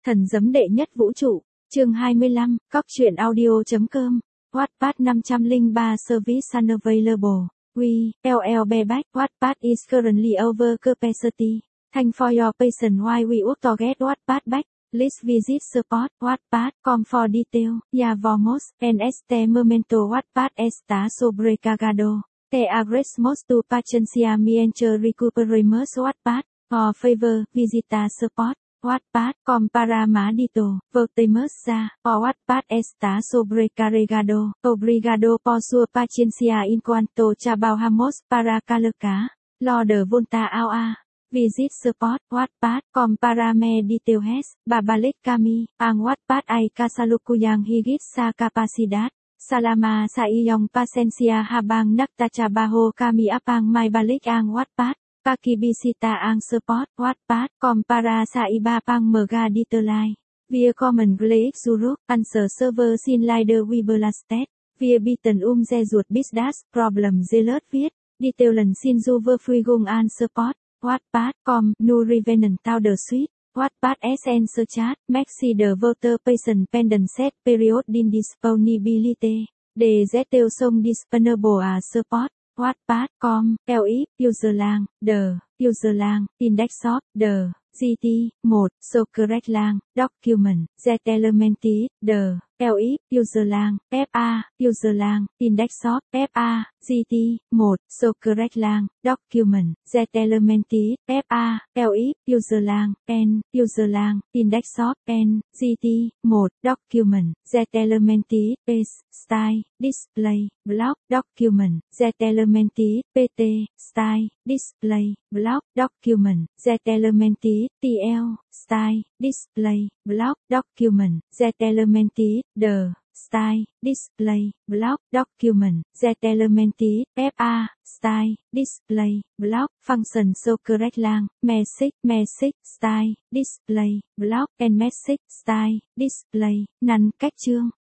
Thần giấm đệ nhất vũ trụ, chương 25, cóc truyện audio.com, Wattpad 503 service unavailable, we, LL back, Wattpad is currently over capacity, thank for your patience while we work to get Wattpad back, please visit support, Wattpad.com for detail, ya vamos, en este momento Wattpad está sobrecargado, te agradecemos tu paciencia mientras recuperamos Wattpad, por favor, visita support. Wattpad.com para más datos, volvemos ya, o Wattpad está sobrecargado, obrigado por su paciencia en cuanto trabajamos para colocar, lo de volta a. Visit support, Wattpad.com para más details, babalik kami, ang Wattpad ay kasalukuyang higit sa kapasidad, salama sa iyong pasensya habang nagtatrabaho kami upang maibalik ang Wattpad. Pakibisita ang support Wattpad.com para sa iba pang mga detalye. Via common Glake Zuruk, answer server sin lider Webelastet, via bitten ze ruột business problem zealot viết, detailen sin over freegung an support, Wattpad.com, nu revenant the suite, Wattpad SN chat, maxi the voter patient pendant set period din disponibility, de zettel song disponible a support. Wattpad.com, LX, user lang, the, user lang, index of, the, GT, 1, so correct lang, document, Z elementi, the, LX, user lang, FA, user lang, index of, FA, GT, 1, so correct lang, document, Z elementi, FA, LX, user lang, N, user lang, index of, N, GT, 1, document, Z elementi, S, style, display, block, document, Z elementi, PT, style, display, block, document, Z elementi, TL, style, display, block, document, Z elementi, the, style, display, block, document, Z elementi, FA, style, display, block, function so correct lang, message, style, display, block, and message, style, display, none các chương.